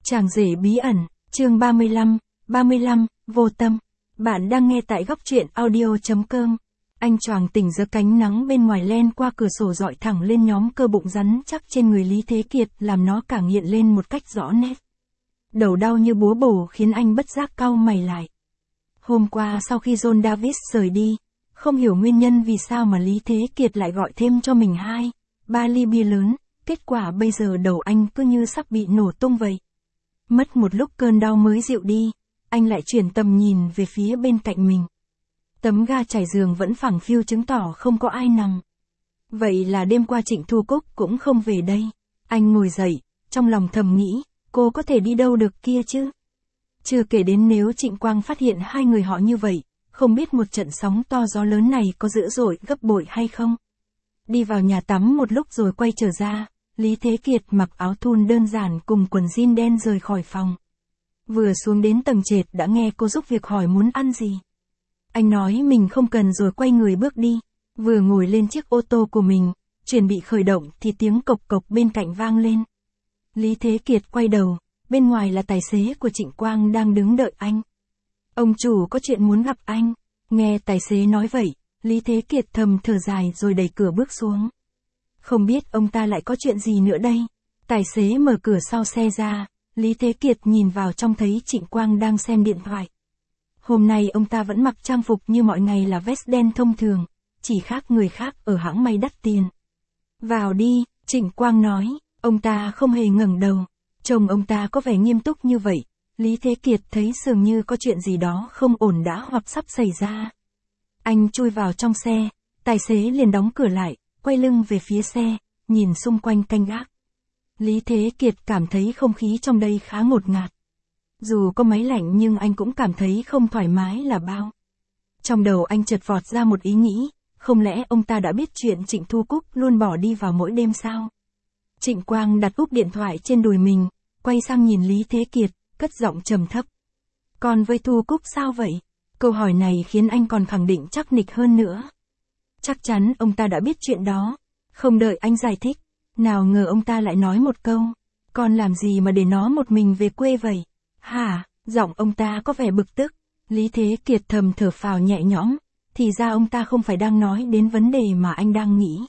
Chàng rể bí ẩn, chương 35, vô tâm. Bạn đang nghe tại góc truyện audio.com. Anh choàng tỉnh giữa cánh nắng bên ngoài len qua cửa sổ dọi thẳng lên nhóm cơ bụng rắn chắc trên người Lý Thế Kiệt, làm nó càng hiện lên một cách rõ nét. Đầu đau như búa bổ khiến anh bất giác cau mày lại. Hôm qua sau khi John Davis rời đi, không hiểu nguyên nhân vì sao mà Lý Thế Kiệt lại gọi thêm cho mình 2-3 ly bia lớn, kết quả bây giờ đầu anh cứ như sắp bị nổ tung vậy. Mất một lúc cơn đau mới dịu đi, anh lại chuyển tầm nhìn về phía bên cạnh mình. Tấm ga trải giường vẫn phẳng phiu chứng tỏ không có ai nằm. Vậy là đêm qua Trịnh Thu Cúc cũng không về đây. Anh ngồi dậy, trong lòng thầm nghĩ, cô có thể đi đâu được kia chứ? Chưa kể đến nếu Trịnh Quang phát hiện hai người họ như vậy, không biết một trận sóng to gió lớn này có dữ dội gấp bội hay không? Đi vào nhà tắm một lúc rồi quay trở ra, Lý Thế Kiệt mặc áo thun đơn giản cùng quần jean đen rời khỏi phòng. Vừa xuống đến tầng trệt đã nghe cô giúp việc hỏi muốn ăn gì. Anh nói mình không cần rồi quay người bước đi. Vừa ngồi lên chiếc ô tô của mình, chuẩn bị khởi động thì tiếng cộc cộc bên cạnh vang lên. Lý Thế Kiệt quay đầu, bên ngoài là tài xế của Trịnh Quang đang đứng đợi anh. Ông chủ có chuyện muốn gặp anh. Nghe tài xế nói vậy, Lý Thế Kiệt thầm thở dài rồi đẩy cửa bước xuống. Không biết ông ta lại có chuyện gì nữa đây. Tài xế mở cửa sau xe ra, Lý Thế Kiệt nhìn vào trong thấy Trịnh Quang đang xem điện thoại. Hôm nay ông ta vẫn mặc trang phục như mọi ngày là vest đen thông thường, chỉ khác người khác ở hãng may đắt tiền. Vào đi, Trịnh Quang nói, ông ta không hề ngẩng đầu. Trông ông ta có vẻ nghiêm túc như vậy, Lý Thế Kiệt thấy dường như có chuyện gì đó không ổn đã hoặc sắp xảy ra. Anh chui vào trong xe, tài xế liền đóng cửa lại, quay lưng về phía xe, nhìn xung quanh canh gác. Lý Thế Kiệt cảm thấy không khí trong đây khá ngột ngạt. Dù có máy lạnh nhưng anh cũng cảm thấy không thoải mái là bao. Trong đầu anh chợt vọt ra một ý nghĩ, không lẽ ông ta đã biết chuyện Trịnh Thu Cúc luôn bỏ đi vào mỗi đêm sao? Trịnh Quang đặt úp điện thoại trên đùi mình, quay sang nhìn Lý Thế Kiệt, cất giọng trầm thấp. Còn với Thu Cúc sao vậy? Câu hỏi này khiến anh còn khẳng định chắc nịch hơn nữa. Chắc chắn ông ta đã biết chuyện đó. Không đợi anh giải thích, nào ngờ ông ta lại nói một câu. Con làm gì mà để nó một mình về quê vậy? Hả? Giọng ông ta có vẻ bực tức. Lý Thế Kiệt thầm thở phào nhẹ nhõm. Thì ra ông ta không phải đang nói đến vấn đề mà anh đang nghĩ.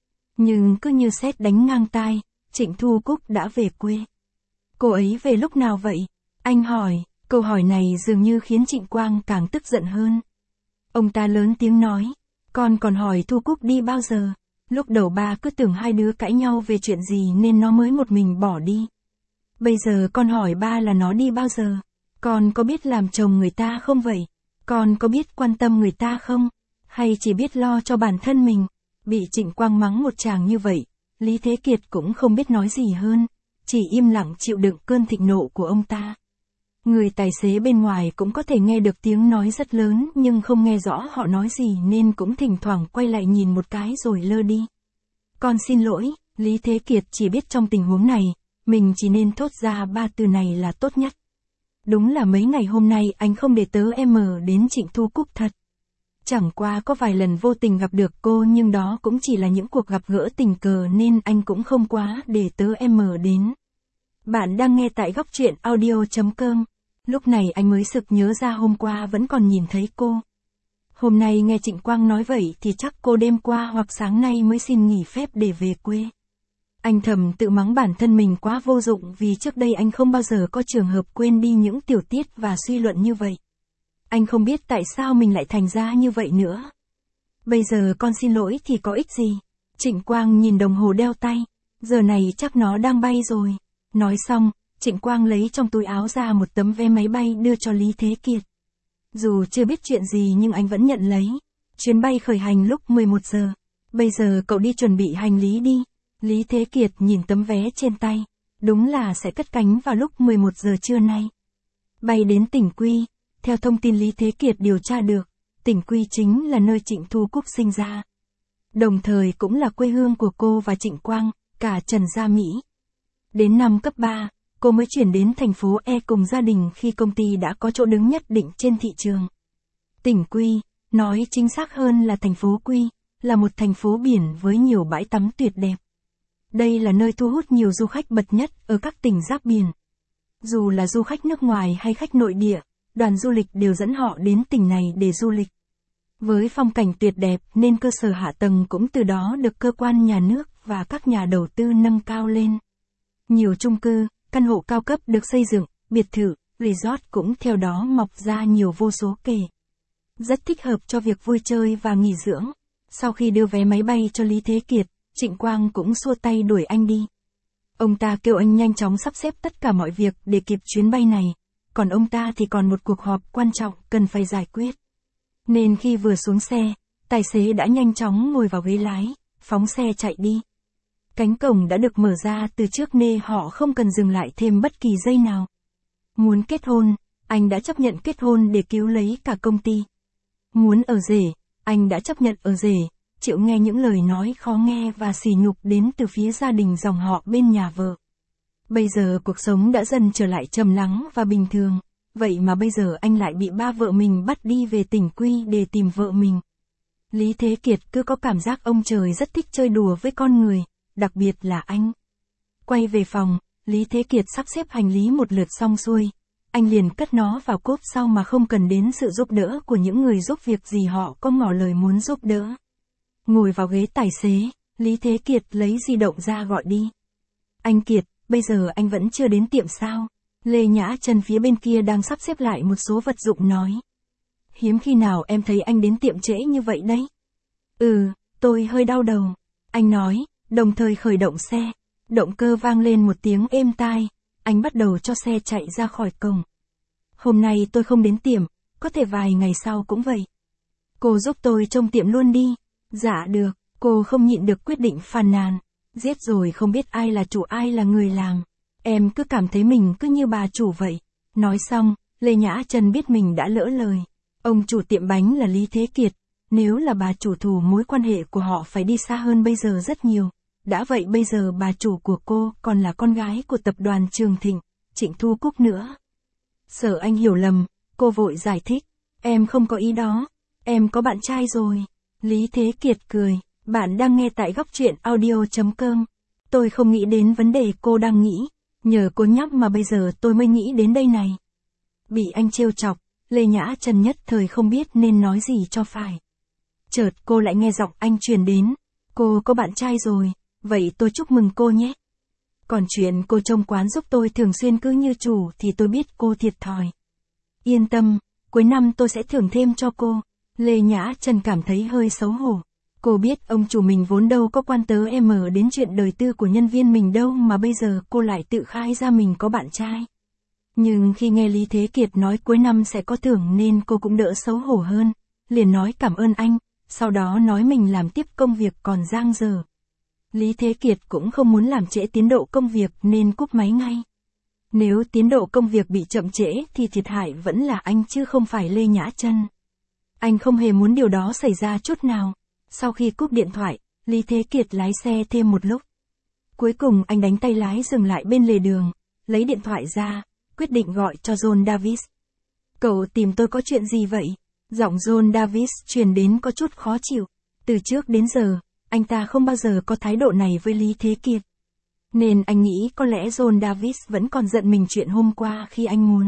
Nhưng cứ như sét đánh ngang tai, Trịnh Thu Cúc đã về quê. Cô ấy về lúc nào vậy? Anh hỏi. Câu hỏi này dường như khiến Trịnh Quang càng tức giận hơn. Ông ta lớn tiếng nói. Con còn hỏi Thu Cúc đi bao giờ? Lúc đầu ba cứ tưởng hai đứa cãi nhau về chuyện gì nên nó mới một mình bỏ đi. Bây giờ con hỏi ba là nó đi bao giờ? Con có biết làm chồng người ta không vậy? Con có biết quan tâm người ta không? Hay chỉ biết lo cho bản thân mình? Bị Trịnh Quang mắng một tràng như vậy, Lý Thế Kiệt cũng không biết nói gì hơn, chỉ im lặng chịu đựng cơn thịnh nộ của ông ta. Người tài xế bên ngoài cũng có thể nghe được tiếng nói rất lớn nhưng không nghe rõ họ nói gì nên cũng thỉnh thoảng quay lại nhìn một cái rồi lơ đi. Con xin lỗi, Lý Thế Kiệt chỉ biết trong tình huống này, mình chỉ nên thốt ra 3 từ này là tốt nhất. Đúng là mấy ngày hôm nay anh không để tớ em đến Trịnh Thu Cúc thật. Chẳng qua có vài lần vô tình gặp được cô nhưng đó cũng chỉ là những cuộc gặp gỡ tình cờ nên anh cũng không quá để tớ em đến. Bạn đang nghe tại góc truyện audio.com. Lúc này anh mới sực nhớ ra hôm qua vẫn còn nhìn thấy cô. Hôm nay nghe Trịnh Quang nói vậy thì chắc cô đêm qua hoặc sáng nay mới xin nghỉ phép để về quê. Anh thầm tự mắng bản thân mình quá vô dụng vì trước đây anh không bao giờ có trường hợp quên đi những tiểu tiết và suy luận như vậy. Anh không biết tại sao mình lại thành ra như vậy nữa. Bây giờ con xin lỗi thì có ích gì? Trịnh Quang nhìn đồng hồ đeo tay. Giờ này chắc nó đang bay rồi. Nói xong, Trịnh Quang lấy trong túi áo ra một tấm vé máy bay đưa cho Lý Thế Kiệt. Dù chưa biết chuyện gì nhưng anh vẫn nhận lấy. Chuyến bay khởi hành lúc 11 giờ. Bây giờ cậu đi chuẩn bị hành lý đi. Lý Thế Kiệt nhìn tấm vé trên tay. Đúng là sẽ cất cánh vào lúc 11 giờ trưa nay. Bay đến tỉnh Quy. Theo thông tin Lý Thế Kiệt điều tra được, tỉnh Quy chính là nơi Trịnh Thu Cúc sinh ra. Đồng thời cũng là quê hương của cô và Trịnh Quang, cả Trần Gia Mỹ. Đến năm cấp 3, cô mới chuyển đến thành phố E cùng gia đình khi công ty đã có chỗ đứng nhất định trên thị trường. Tỉnh Quy, nói chính xác hơn là thành phố Quy, là một thành phố biển với nhiều bãi tắm tuyệt đẹp. Đây là nơi thu hút nhiều du khách bậc nhất ở các tỉnh giáp biển. Dù là du khách nước ngoài hay khách nội địa, đoàn du lịch đều dẫn họ đến tỉnh này để du lịch. Với phong cảnh tuyệt đẹp nên cơ sở hạ tầng cũng từ đó được cơ quan nhà nước và các nhà đầu tư nâng cao lên. Nhiều chung cư, căn hộ cao cấp được xây dựng, biệt thự, resort cũng theo đó mọc ra nhiều vô số kể. Rất thích hợp cho việc vui chơi và nghỉ dưỡng. Sau khi đưa vé máy bay cho Lý Thế Kiệt, Trịnh Quang cũng xua tay đuổi anh đi. Ông ta kêu anh nhanh chóng sắp xếp tất cả mọi việc để kịp chuyến bay này, còn ông ta thì còn một cuộc họp quan trọng cần phải giải quyết. Nên khi vừa xuống xe, tài xế đã nhanh chóng ngồi vào ghế lái, phóng xe chạy đi. Cánh cổng đã được mở ra từ trước nên họ không cần dừng lại thêm bất kỳ giây nào. Muốn kết hôn, anh đã chấp nhận kết hôn để cứu lấy cả công ty. Muốn ở rể, anh đã chấp nhận ở rể, chịu nghe những lời nói khó nghe và sỉ nhục đến từ phía gia đình dòng họ bên nhà vợ. Bây giờ cuộc sống đã dần trở lại trầm lắng và bình thường, vậy mà bây giờ anh lại bị ba vợ mình bắt đi về tỉnh Quy để tìm vợ mình. Lý Thế Kiệt cứ có cảm giác ông trời rất thích chơi đùa với con người, đặc biệt là anh. Quay về phòng, Lý Thế Kiệt sắp xếp hành lý một lượt xong xuôi. Anh liền cất nó vào cốp sau mà không cần đến sự giúp đỡ của những người giúp việc gì họ có ngỏ lời muốn giúp đỡ. Ngồi vào ghế tài xế, Lý Thế Kiệt lấy di động ra gọi đi. Anh Kiệt, bây giờ anh vẫn chưa đến tiệm sao? Lê Nhã Trần phía bên kia đang sắp xếp lại một số vật dụng nói. Hiếm khi nào em thấy anh đến tiệm trễ như vậy đấy. Tôi hơi đau đầu. Anh nói, đồng thời khởi động xe. Động cơ vang lên một tiếng êm tai. Anh bắt đầu cho xe chạy ra khỏi cổng. Hôm nay tôi không đến tiệm, có thể vài ngày sau cũng vậy. Cô giúp tôi trông tiệm luôn đi. Dạ được, cô không nhịn được quyết định phàn nàn. Giết rồi không biết ai là chủ ai là người làm. Em cứ cảm thấy mình cứ như bà chủ vậy. Nói xong, Lê Nhã Trần biết mình đã lỡ lời. Ông chủ tiệm bánh là Lý Thế Kiệt. Nếu là bà chủ thù mối quan hệ của họ phải đi xa hơn bây giờ rất nhiều. Đã vậy bây giờ bà chủ của cô còn là con gái của tập đoàn Trường Thịnh, Trịnh Thu Cúc nữa. Sợ anh hiểu lầm, cô vội giải thích. Em không có ý đó. Em có bạn trai rồi. Lý Thế Kiệt cười. Bạn đang nghe tại góc truyện audio.com. Tôi không nghĩ đến vấn đề cô đang nghĩ. Nhờ cô nhóc mà bây giờ tôi mới nghĩ đến đây này. Bị anh trêu chọc, Lê Nhã Trần nhất thời không biết nên nói gì cho phải. Chợt cô lại nghe giọng anh truyền đến. Cô có bạn trai rồi, vậy tôi chúc mừng cô nhé. Còn chuyện cô trông quán giúp tôi thường xuyên cứ như chủ thì tôi biết cô thiệt thòi. Yên tâm, cuối năm tôi sẽ thưởng thêm cho cô. Lê Nhã Trần cảm thấy hơi xấu hổ. Cô biết ông chủ mình vốn đâu có quan tớ đến chuyện đời tư của nhân viên mình đâu mà bây giờ cô lại tự khai ra mình có bạn trai. Nhưng khi nghe Lý Thế Kiệt nói cuối năm sẽ có thưởng nên cô cũng đỡ xấu hổ hơn, liền nói cảm ơn anh, sau đó nói mình làm tiếp công việc còn dang dở. Lý Thế Kiệt cũng không muốn làm trễ tiến độ công việc nên cúp máy ngay. Nếu tiến độ công việc bị chậm trễ thì thiệt hại vẫn là anh chứ không phải Lê Nhã Trân. Anh không hề muốn điều đó xảy ra chút nào. Sau khi cúp điện thoại, Lý Thế Kiệt lái xe thêm một lúc. Cuối cùng anh đánh tay lái dừng lại bên lề đường, lấy điện thoại ra, quyết định gọi cho John Davis. Cậu tìm tôi có chuyện gì vậy? Giọng John Davis truyền đến có chút khó chịu. Từ trước đến giờ, anh ta không bao giờ có thái độ này với Lý Thế Kiệt. Nên anh nghĩ có lẽ John Davis vẫn còn giận mình chuyện hôm qua khi anh muốn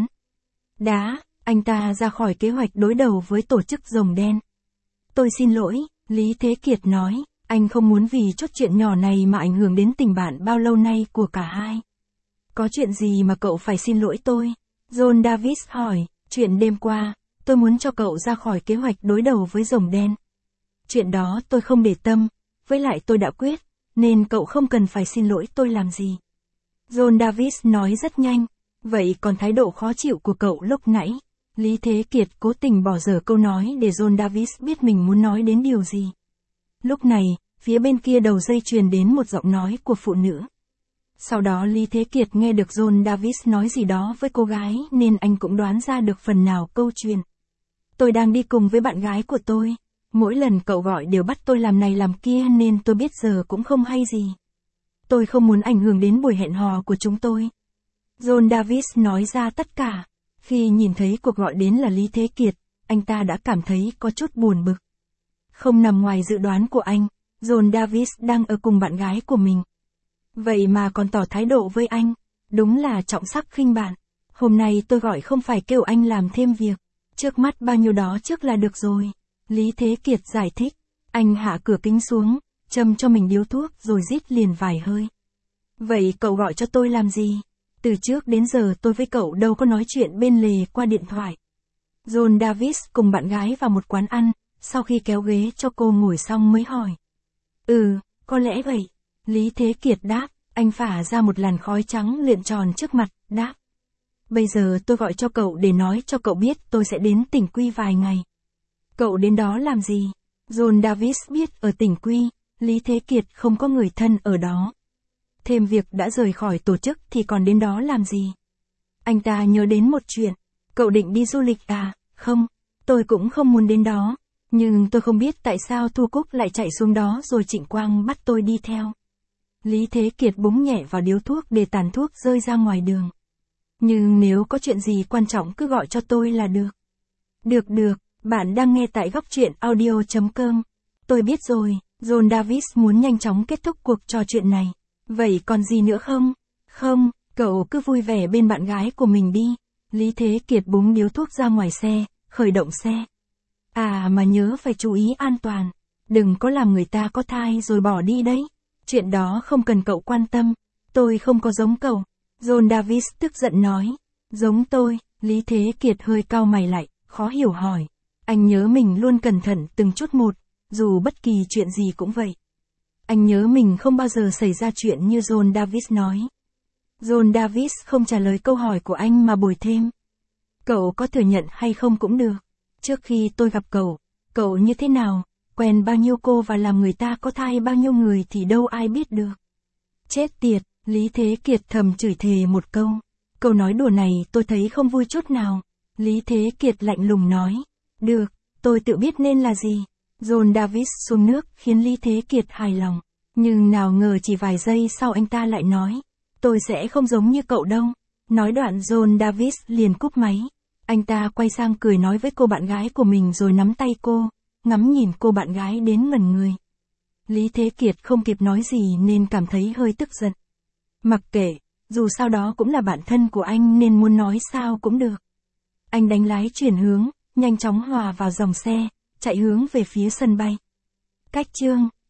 anh ta ra khỏi kế hoạch đối đầu với tổ chức Rồng Đen. Tôi xin lỗi, Lý Thế Kiệt nói, anh không muốn vì chút chuyện nhỏ này mà ảnh hưởng đến tình bạn bao lâu nay của cả hai. Có chuyện gì mà cậu phải xin lỗi tôi? John Davis hỏi, chuyện đêm qua, tôi muốn cho cậu ra khỏi kế hoạch đối đầu với Rồng Đen. Chuyện đó tôi không để tâm, với lại tôi đã quyết, nên cậu không cần phải xin lỗi tôi làm gì. John Davis nói rất nhanh, vậy còn thái độ khó chịu của cậu lúc nãy? Lý Thế Kiệt cố tình bỏ dở câu nói để John Davis biết mình muốn nói đến điều gì. Lúc này, phía bên kia đầu dây truyền đến một giọng nói của phụ nữ. Sau đó Lý Thế Kiệt nghe được John Davis nói gì đó với cô gái nên anh cũng đoán ra được phần nào câu chuyện. Tôi đang đi cùng với bạn gái của tôi. Mỗi lần cậu gọi đều bắt tôi làm này làm kia nên tôi biết giờ cũng không hay gì. Tôi không muốn ảnh hưởng đến buổi hẹn hò của chúng tôi. John Davis nói ra tất cả. Khi nhìn thấy cuộc gọi đến là Lý Thế Kiệt, anh ta đã cảm thấy có chút buồn bực. Không nằm ngoài dự đoán của anh, John Davis đang ở cùng bạn gái của mình. Vậy mà còn tỏ thái độ với anh, đúng là trọng sắc khinh bạn. Hôm nay tôi gọi không phải kêu anh làm thêm việc. Trước mắt bao nhiêu đó trước là được rồi. Lý Thế Kiệt giải thích. Anh hạ cửa kính xuống, châm cho mình điếu thuốc rồi rít liền vài hơi. Vậy cậu gọi cho tôi làm gì? Từ trước đến giờ tôi với cậu đâu có nói chuyện bên lề qua điện thoại. John Davis cùng bạn gái vào một quán ăn, sau khi kéo ghế cho cô ngồi xong mới hỏi. Có lẽ vậy. Lý Thế Kiệt đáp, anh phả ra một làn khói trắng lượn tròn trước mặt, đáp. Bây giờ tôi gọi cho cậu để nói cho cậu biết tôi sẽ đến tỉnh Quy vài ngày. Cậu đến đó làm gì? John Davis biết ở tỉnh Quy, Lý Thế Kiệt không có người thân ở đó. Thêm việc đã rời khỏi tổ chức thì còn đến đó làm gì? Anh ta nhớ đến một chuyện. Cậu định đi du lịch à? Không, tôi cũng không muốn đến đó. Nhưng tôi không biết tại sao Thu Cúc lại chạy xuống đó rồi Trịnh Quang bắt tôi đi theo. Lý Thế Kiệt búng nhẹ vào điếu thuốc để tàn thuốc rơi ra ngoài đường. Nhưng nếu có chuyện gì quan trọng cứ gọi cho tôi là được. Được, bạn đang nghe tại góc truyện audio.com. Tôi biết rồi, John Davis muốn nhanh chóng kết thúc cuộc trò chuyện này. Vậy còn gì nữa không? Không, cậu cứ vui vẻ bên bạn gái của mình đi. Lý Thế Kiệt búng điếu thuốc ra ngoài xe, khởi động xe. À mà nhớ phải chú ý an toàn. Đừng có làm người ta có thai rồi bỏ đi đấy. Chuyện đó không cần cậu quan tâm. Tôi không có giống cậu. John Davis tức giận nói. Giống tôi, Lý Thế Kiệt hơi cau mày lại, khó hiểu hỏi. Anh nhớ mình luôn cẩn thận từng chút một, dù bất kỳ chuyện gì cũng vậy. Anh nhớ mình không bao giờ xảy ra chuyện như John Davis nói. John Davis không trả lời câu hỏi của anh mà bồi thêm. Cậu có thừa nhận hay không cũng được. Trước khi tôi gặp cậu như thế nào, quen bao nhiêu cô và làm người ta có thai bao nhiêu người thì đâu ai biết được. Chết tiệt, Lý Thế Kiệt thầm chửi thề một câu. Câu nói đùa này tôi thấy không vui chút nào. Lý Thế Kiệt lạnh lùng nói. Được, tôi tự biết nên là gì. John Davis xuống nước khiến Lý Thế Kiệt hài lòng. Nhưng nào ngờ chỉ vài giây sau anh ta lại nói. Tôi sẽ không giống như cậu đâu. Nói đoạn John Davis liền cúp máy. Anh ta quay sang cười nói với cô bạn gái của mình rồi nắm tay cô, ngắm nhìn cô bạn gái đến ngẩn người. Lý Thế Kiệt không kịp nói gì nên cảm thấy hơi tức giận. Mặc kệ, dù sao đó cũng là bạn thân của anh nên muốn nói sao cũng được. Anh đánh lái chuyển hướng, nhanh chóng hòa vào dòng xe, chạy hướng về phía sân bay. Cách chương